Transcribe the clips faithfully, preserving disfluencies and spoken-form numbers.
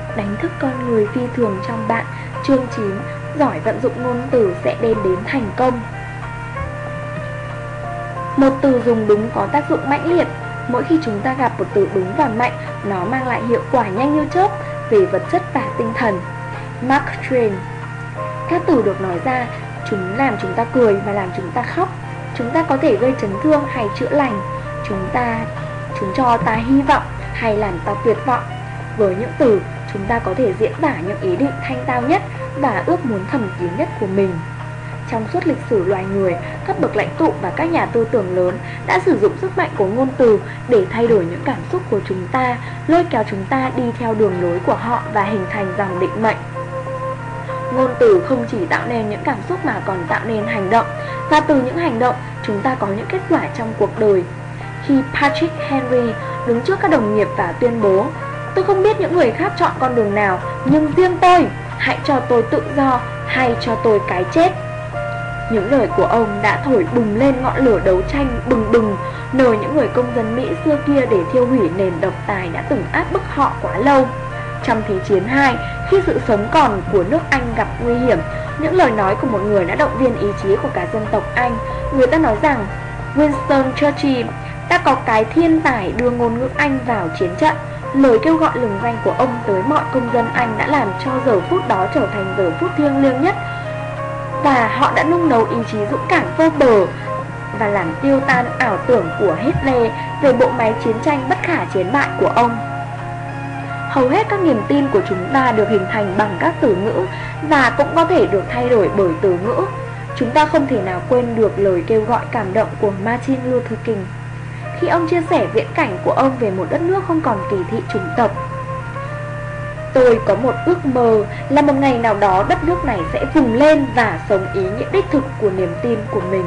Đánh thức con người phi thường trong bạn. Chương chín. Giỏi vận dụng ngôn từ sẽ đem đến thành công. Một từ dùng đúng có tác dụng mãnh liệt. Mỗi khi chúng ta gặp một từ đúng và mạnh, nó mang lại hiệu quả nhanh như chớp về vật chất và tinh thần. Mark Twain. Các từ được nói ra, chúng làm chúng ta cười và làm chúng ta khóc. Chúng ta có thể gây chấn thương hay chữa lành. Chúng ta Chúng cho ta hy vọng hay làm ta tuyệt vọng. Với những từ, chúng ta có thể diễn tả những ý định thanh tao nhất và ước muốn thầm kín nhất của mình. Trong suốt lịch sử loài người, các bậc lãnh tụ và các nhà tư tưởng lớn đã sử dụng sức mạnh của ngôn từ để thay đổi những cảm xúc của chúng ta, lôi kéo chúng ta đi theo đường lối của họ và hình thành dòng định mệnh. Ngôn từ không chỉ tạo nên những cảm xúc mà còn tạo nên hành động, và từ những hành động, chúng ta có những kết quả trong cuộc đời. Khi Patrick Henry đứng trước các đồng nghiệp và tuyên bố: "Tôi không biết những người khác chọn con đường nào, nhưng riêng tôi, hãy cho tôi tự do hay cho tôi cái chết." Những lời của ông đã thổi bùng lên ngọn lửa đấu tranh bừng bừng, nơi những người công dân Mỹ xưa kia để thiêu hủy nền độc tài đã từng áp bức họ quá lâu. Trong Thế chiến hai, khi sự sống còn của nước Anh gặp nguy hiểm, những lời nói của một người đã động viên ý chí của cả dân tộc Anh. Người ta nói rằng: "Winston Churchill đã có cái thiên tài đưa ngôn ngữ Anh vào chiến trận." Lời kêu gọi lừng danh của ông tới mọi công dân Anh đã làm cho giờ phút đó trở thành giờ phút thiêng liêng nhất, và họ đã nung nấu ý chí dũng cảm vô bờ và làm tiêu tan ảo tưởng của Hitler về bộ máy chiến tranh bất khả chiến bại của ông. Hầu hết các niềm tin của chúng ta được hình thành bằng các từ ngữ và cũng có thể được thay đổi bởi từ ngữ. Chúng ta không thể nào quên được lời kêu gọi cảm động của Martin Luther King khi ông chia sẻ viễn cảnh của ông về một đất nước không còn kỳ thị chủng tộc. "Tôi có một ước mơ là một ngày nào đó đất nước này sẽ vùng lên và sống ý nghĩa đích thực của niềm tin của mình."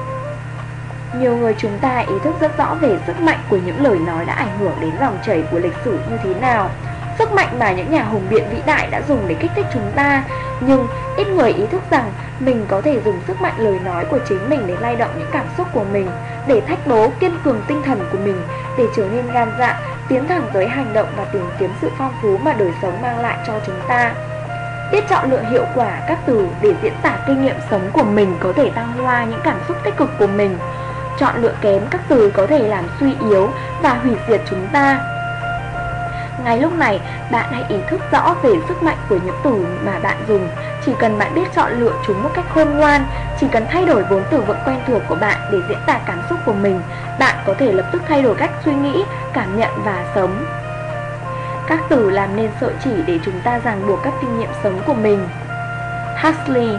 Nhiều người chúng ta ý thức rất rõ về sức mạnh của những lời nói đã ảnh hưởng đến dòng chảy của lịch sử như thế nào, sức mạnh mà những nhà hùng biện vĩ đại đã dùng để kích thích chúng ta. Nhưng ít người ý thức rằng mình có thể dùng sức mạnh lời nói của chính mình để lay động những cảm xúc của mình, để thách đố kiên cường tinh thần của mình, để trở nên gan dạ, tiến thẳng tới hành động và tìm kiếm sự phong phú mà đời sống mang lại cho chúng ta. Biết chọn lựa hiệu quả các từ để diễn tả kinh nghiệm sống của mình có thể thăng hoa những cảm xúc tích cực của mình. Chọn lựa kém các từ có thể làm suy yếu và hủy diệt chúng ta. Ngay lúc này, bạn hãy ý thức rõ về sức mạnh của những từ mà bạn dùng. Chỉ cần bạn biết chọn lựa chúng một cách khôn ngoan, chỉ cần thay đổi vốn từ vựng quen thuộc của bạn để diễn tả cảm xúc của mình, bạn có thể lập tức thay đổi cách suy nghĩ, cảm nhận và sống. Các từ làm nên sợi chỉ để chúng ta ràng buộc các kinh nghiệm sống của mình. Huxley.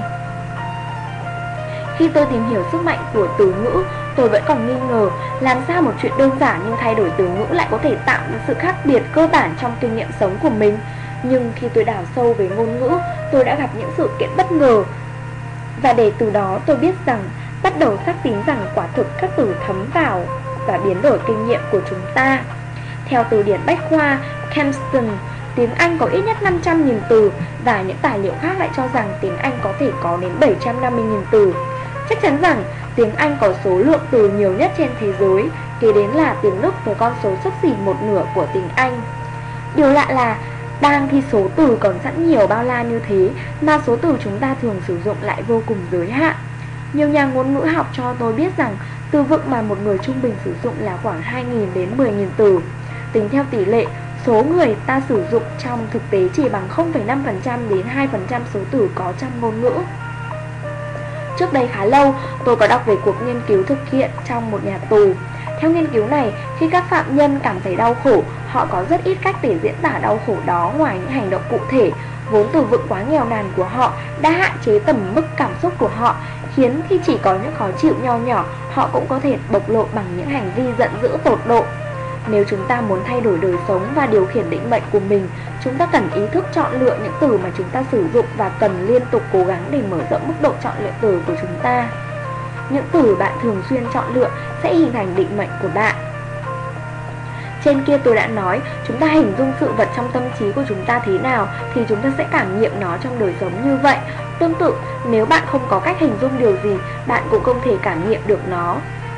Khi tôi tìm hiểu sức mạnh của từ ngữ, tôi vẫn còn nghi ngờ làm sao một chuyện đơn giản như thay đổi từ ngữ lại có thể tạo ra sự khác biệt cơ bản trong kinh nghiệm sống của mình. Nhưng khi tôi đào sâu về ngôn ngữ, tôi đã gặp những sự kiện bất ngờ. Và để từ đó tôi biết rằng, bắt đầu xác tín rằng quả thực các từ thấm vào và biến đổi kinh nghiệm của chúng ta. Theo từ điển Bách khoa Kempston, tiếng Anh có ít nhất năm trăm nghìn từ, và những tài liệu khác lại cho rằng tiếng Anh có thể có đến bảy trăm năm mươi nghìn từ. Chắc chắn rằng tiếng Anh có số lượng từ nhiều nhất trên thế giới, kế đến là tiếng Đức với con số xấp xỉ một nửa của tiếng Anh. Điều lạ là đang khi số từ còn sẵn nhiều bao la như thế mà số từ chúng ta thường sử dụng lại vô cùng giới hạn. Nhiều nhà ngôn ngữ học cho tôi biết rằng từ vựng mà một người trung bình sử dụng là khoảng hai nghìn đến mười nghìn từ. Tính theo tỷ lệ, số người ta sử dụng trong thực tế chỉ bằng không phẩy năm phần trăm đến hai phần trăm số từ có trong ngôn ngữ. Trước đây khá lâu, tôi có đọc về cuộc nghiên cứu thực hiện trong một nhà tù. Theo nghiên cứu này, khi các phạm nhân cảm thấy đau khổ, họ có rất ít cách để diễn tả đau khổ đó ngoài những hành động cụ thể. Vốn từ vựng quá nghèo nàn của họ đã hạn chế tầm mức cảm xúc của họ, khiến khi chỉ có những khó chịu nho nhỏ, họ cũng có thể bộc lộ bằng những hành vi giận dữ tột độ. Nếu chúng ta muốn thay đổi đời sống và điều khiển định mệnh của mình, chúng ta cần ý thức chọn lựa những từ mà chúng ta sử dụng và cần liên tục cố gắng để mở rộng mức độ chọn lựa từ của chúng ta. Những từ bạn thường xuyên chọn lựa sẽ hình thành định mệnh của bạn. Trên kia tôi đã nói, chúng ta hình dung sự vật trong tâm trí của chúng ta thế nào thì chúng ta sẽ cảm nghiệm nó trong đời sống như vậy. Tương tự, nếu bạn không có cách hình dung điều gì, bạn cũng không thể cảm nghiệm được nó.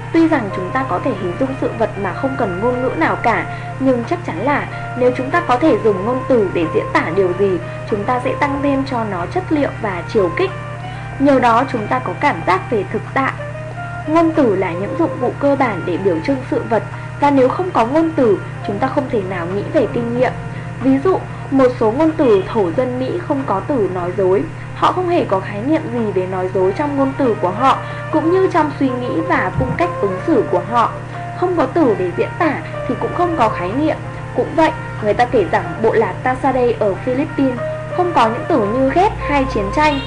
Tuy rằng chúng ta có thể hình dung sự vật mà không cần ngôn ngữ nào cả, nhưng chắc chắn là nếu chúng ta có thể dùng ngôn từ để diễn tả điều gì, chúng ta sẽ tăng thêm cho nó chất liệu và chiều kích. Nhờ đó chúng ta có cảm giác về thực tại. Ngôn từ là những dụng cụ cơ bản để biểu trưng sự vật, và nếu không có ngôn từ, chúng ta không thể nào nghĩ về kinh nghiệm. Ví dụ, một số ngôn từ thổ dân Mỹ không có từ nói dối. Họ không hề có khái niệm gì về nói dối trong ngôn từ của họ, cũng như trong suy nghĩ và cung cách ứng xử của họ. Không có từ để diễn tả thì cũng không có khái niệm. Cũng vậy, người ta kể rằng bộ lạc Tasaday ở Philippines không có những từ như ghét hay chiến tranh.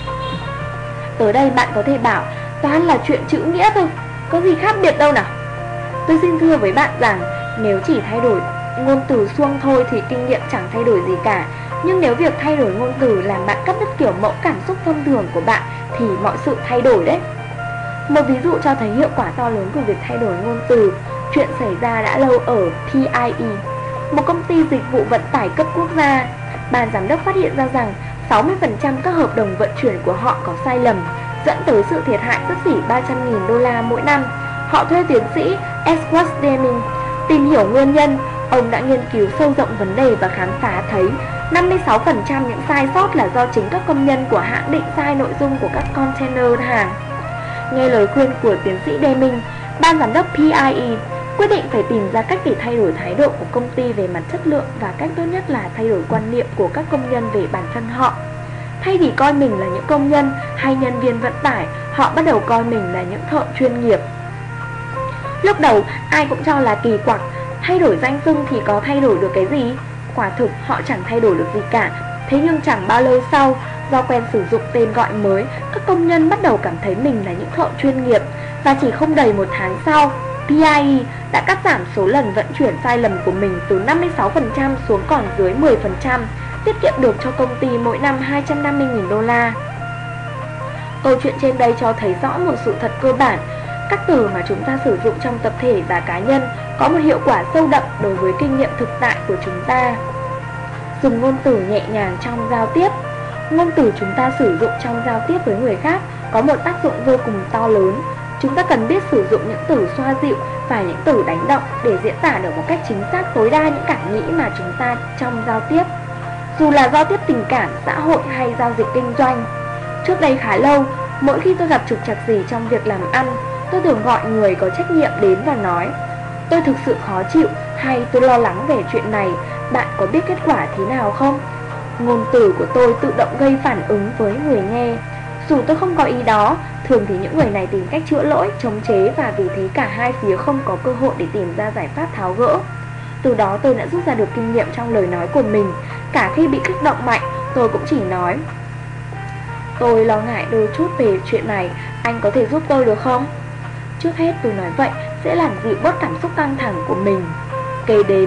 Tới đây bạn có thể bảo, toàn là chuyện chữ nghĩa thôi, có gì khác biệt đâu nào. Tôi xin thưa với bạn rằng, nếu chỉ thay đổi ngôn từ suông thôi thì kinh nghiệm chẳng thay đổi gì cả. Nhưng nếu việc thay đổi ngôn từ làm bạn cắt đứt kiểu mẫu cảm xúc thông thường của bạn thì mọi sự thay đổi đấy. Một ví dụ cho thấy hiệu quả to lớn của việc thay đổi ngôn từ. Chuyện xảy ra đã lâu ở pê i e, một công ty dịch vụ vận tải cấp quốc gia. Ban giám đốc phát hiện ra rằng sáu mươi phần trăm các hợp đồng vận chuyển của họ có sai lầm, dẫn tới sự thiệt hại xấp xỉ ba trăm nghìn đô la mỗi năm. Họ thuê tiến sĩ Edward Deming tìm hiểu nguyên nhân. Ông đã nghiên cứu sâu rộng vấn đề và khám phá thấy năm mươi sáu phần trăm những sai sót là do chính các công nhân của hãng định sai nội dung của các container hàng. Nghe lời khuyên của tiến sĩ Deming, ban giám đốc pê i e quyết định phải tìm ra cách để thay đổi thái độ của công ty về mặt chất lượng, và cách tốt nhất là thay đổi quan niệm của các công nhân về bản thân họ. Thay vì coi mình là những công nhân hay nhân viên vận tải, họ bắt đầu coi mình là những thợ chuyên nghiệp. Lúc đầu ai cũng cho là kỳ quặc, thay đổi danh xưng thì có thay đổi được cái gì? Quả thực họ chẳng thay đổi được gì cả. Thế nhưng chẳng bao lâu sau, do quen sử dụng tên gọi mới, các công nhân bắt đầu cảm thấy mình là những thợ chuyên nghiệp. Và chỉ không đầy một tháng sau, pê i e đã cắt giảm số lần vận chuyển sai lầm của mình từ năm mươi sáu phần trăm xuống còn dưới mười phần trăm, tiết kiệm được cho công ty mỗi năm hai trăm năm mươi nghìn đô la. Câu chuyện trên đây cho thấy rõ một sự thật cơ bản. Các từ mà chúng ta sử dụng trong tập thể và cá nhân có một hiệu quả sâu đậm đối với kinh nghiệm thực tại của chúng ta. Dùng ngôn từ nhẹ nhàng trong giao tiếp. Ngôn từ chúng ta sử dụng trong giao tiếp với người khác có một tác dụng vô cùng to lớn. Chúng ta cần biết sử dụng những từ xoa dịu và những từ đánh động để diễn tả được một cách chính xác tối đa những cảm nghĩ mà chúng ta trong giao tiếp, dù là giao tiếp tình cảm, xã hội hay giao dịch kinh doanh. Trước đây khá lâu, mỗi khi tôi gặp trục trặc gì trong việc làm ăn, tôi thường gọi người có trách nhiệm đến và nói: tôi thực sự khó chịu, hay tôi lo lắng về chuyện này, bạn có biết kết quả thế nào không? Ngôn từ của tôi tự động gây phản ứng với người nghe. Dù tôi không có ý đó, thường thì những người này tìm cách chữa lỗi, chống chế, và vì thế cả hai phía không có cơ hội để tìm ra giải pháp tháo gỡ. Từ đó tôi đã rút ra được kinh nghiệm trong lời nói của mình. Cả khi bị kích động mạnh, tôi cũng chỉ nói: tôi lo ngại đôi chút về chuyện này, anh có thể giúp tôi được không? Trước hết tôi nói vậy sẽ làm dịu bớt cảm xúc căng thẳng của mình. Kế đến,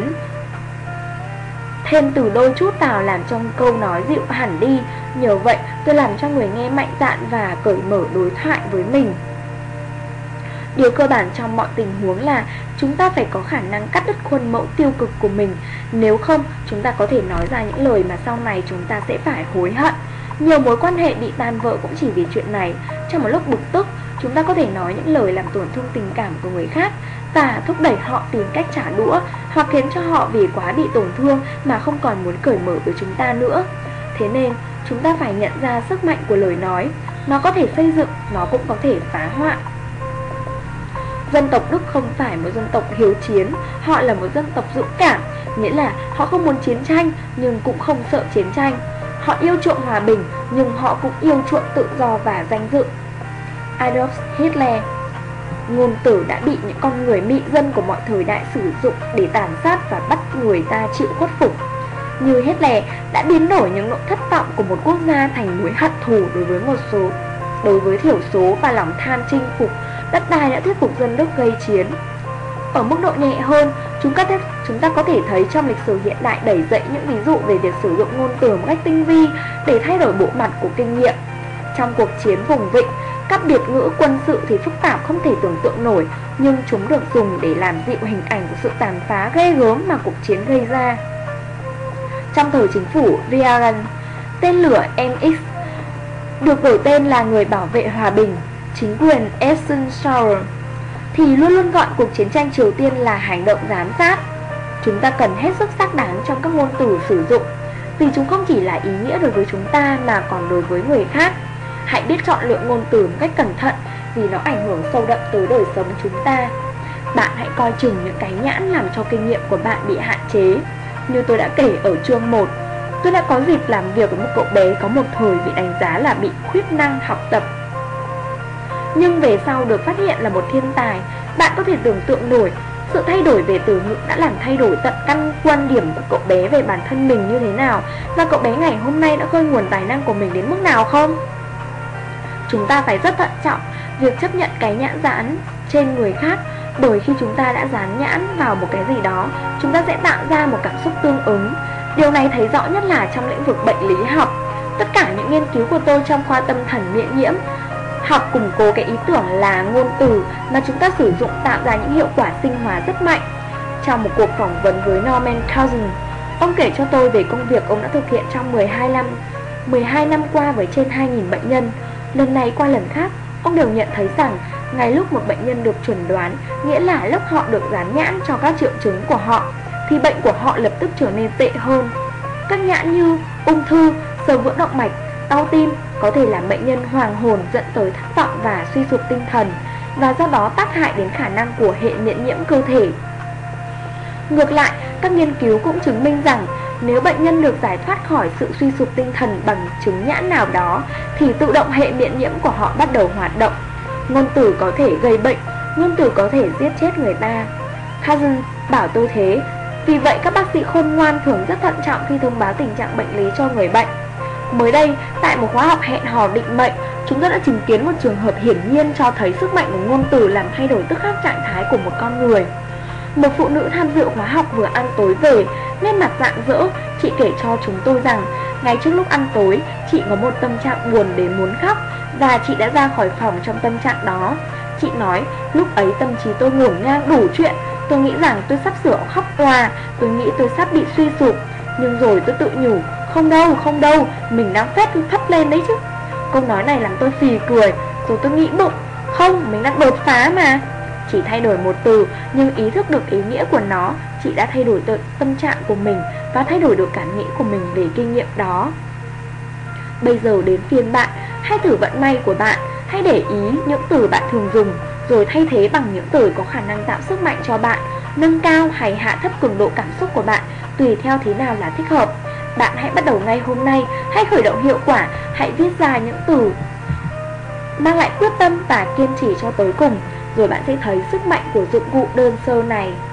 thêm từ đôi chút vào làm cho câu nói dịu hẳn đi. Nhờ vậy tôi làm cho người nghe mạnh dạn và cởi mở đối thoại với mình. Điều cơ bản trong mọi tình huống là chúng ta phải có khả năng cắt đứt khuôn mẫu tiêu cực của mình. Nếu không, chúng ta có thể nói ra những lời mà sau này chúng ta sẽ phải hối hận. Nhiều mối quan hệ bị tan vỡ cũng chỉ vì chuyện này. Trong một lúc bực tức, chúng ta có thể nói những lời làm tổn thương tình cảm của người khác và thúc đẩy họ tìm cách trả đũa, hoặc khiến cho họ vì quá bị tổn thương mà không còn muốn cởi mở với chúng ta nữa. Thế nên, chúng ta phải nhận ra sức mạnh của lời nói. Nó có thể xây dựng, nó cũng có thể phá hoại. Dân tộc Đức không phải một dân tộc hiếu chiến, họ là một dân tộc dũng cảm, nghĩa là họ không muốn chiến tranh nhưng cũng không sợ chiến tranh. Họ yêu chuộng hòa bình nhưng họ cũng yêu chuộng tự do và danh dự. Adolf Hitler. Ngôn từ đã bị những con người mị dân của mọi thời đại sử dụng để tàn sát và bắt người ta chịu khuất phục. Như Hitler đã biến đổi những nỗi thất vọng của một quốc gia thành mối hận thù đối với một số đối với thiểu số và lòng tham chinh phục, đất đai đã thuyết phục dân Đức gây chiến. Ở mức độ nhẹ hơn, chúng, các thế, chúng ta có thể thấy trong lịch sử hiện đại đẩy dậy những ví dụ về việc sử dụng ngôn từ một cách tinh vi để thay đổi bộ mặt của kinh nghiệm. Trong cuộc chiến vùng vịnh, các biệt ngữ quân sự thì phức tạp không thể tưởng tượng nổi, nhưng chúng được dùng để làm dịu hình ảnh của sự tàn phá ghê gớm mà cuộc chiến gây ra. Trong thời chính phủ Reagan, tên lửa em ích được đổi tên là người bảo vệ hòa bình, chính quyền Eisenhower thì luôn luôn gọi cuộc chiến tranh Triều Tiên là hành động giám sát. Chúng ta cần hết sức xác đáng trong các ngôn từ sử dụng, vì chúng không chỉ là ý nghĩa đối với chúng ta mà còn đối với người khác. Hãy biết chọn lựa ngôn từ một cách cẩn thận, vì nó ảnh hưởng sâu đậm tới đời sống chúng ta. Bạn hãy coi chừng những cái nhãn làm cho kinh nghiệm của bạn bị hạn chế. Như tôi đã kể ở chương một, tôi đã có dịp làm việc với một cậu bé có một thời bị đánh giá là bị khuyết năng học tập, nhưng về sau được phát hiện là một thiên tài. Bạn có thể tưởng tượng nổi sự thay đổi về từ ngữ đã làm thay đổi tận căn quan điểm của cậu bé về bản thân mình như thế nào, và cậu bé ngày hôm nay đã khơi nguồn tài năng của mình đến mức nào không? Chúng ta phải rất thận trọng việc chấp nhận cái nhãn dán trên người khác, bởi khi chúng ta đã dán nhãn vào một cái gì đó, chúng ta sẽ tạo ra một cảm xúc tương ứng. Điều này thấy rõ nhất là trong lĩnh vực bệnh lý học. Tất cả những nghiên cứu của tôi trong khoa tâm thần miễn nhiễm học củng cố cái ý tưởng là ngôn từ mà chúng ta sử dụng tạo ra những hiệu quả sinh hóa rất mạnh. Trong một cuộc phỏng vấn với Norman Cousins, ông kể cho tôi về công việc ông đã thực hiện trong mười hai năm, mười hai năm qua với trên hai nghìn bệnh nhân. Lần này qua lần khác, ông đều nhận thấy rằng ngay lúc một bệnh nhân được chuẩn đoán, nghĩa là lúc họ được dán nhãn cho các triệu chứng của họ, thì bệnh của họ lập tức trở nên tệ hơn. Các nhãn như ung thư, xơ vữa động mạch, đau tim có thể làm bệnh nhân hoàng hồn, dẫn tới thất vọng và suy sụp tinh thần, và do đó tác hại đến khả năng của hệ miễn nhiễm cơ thể. Ngược lại, các nghiên cứu cũng chứng minh rằng nếu bệnh nhân được giải thoát khỏi sự suy sụp tinh thần bằng chứng nhãn nào đó, thì tự động hệ miễn nhiễm của họ bắt đầu hoạt động. Ngôn từ có thể gây bệnh, ngôn từ có thể giết chết người ta. Cousins bảo tôi thế. Vì vậy các bác sĩ khôn ngoan thường rất thận trọng khi thông báo tình trạng bệnh lý cho người bệnh. Mới đây, tại một khóa học hẹn hò định mệnh, chúng tôi đã chứng kiến một trường hợp hiển nhiên cho thấy sức mạnh của ngôn từ làm thay đổi tức khắc trạng thái của một con người. Một phụ nữ tham dự khóa học vừa ăn tối về, nét mặt rạng rỡ. Chị kể cho chúng tôi rằng ngay trước lúc ăn tối, chị có một tâm trạng buồn đến muốn khóc, và chị đã ra khỏi phòng trong tâm trạng đó. Chị nói, lúc ấy tâm trí tôi ngổn ngang đủ chuyện. Tôi nghĩ rằng tôi sắp sửa khóc òa, tôi nghĩ tôi sắp bị suy sụp. Nhưng rồi tôi tự nhủ, không đâu, không đâu, mình đang phét thấp lên đấy chứ. Câu nói này làm tôi phì cười. Rồi tôi nghĩ bụng, không, mình đang đột phá mà. Chỉ thay đổi một từ, nhưng ý thức được ý nghĩa của nó, chị đã thay đổi tâm trạng của mình và thay đổi được cảm nghĩ của mình về kinh nghiệm đó. Bây giờ đến phiên bạn, hãy thử vận may của bạn. Hãy để ý những từ bạn thường dùng, rồi thay thế bằng những từ có khả năng tạo sức mạnh cho bạn, nâng cao hay hạ thấp cường độ cảm xúc của bạn, tùy theo thế nào là thích hợp. Bạn hãy bắt đầu ngay hôm nay, hãy khởi động hiệu quả, hãy viết ra những từ mang lại quyết tâm và kiên trì cho tới cùng, rồi bạn sẽ thấy sức mạnh của dụng cụ đơn sơ này.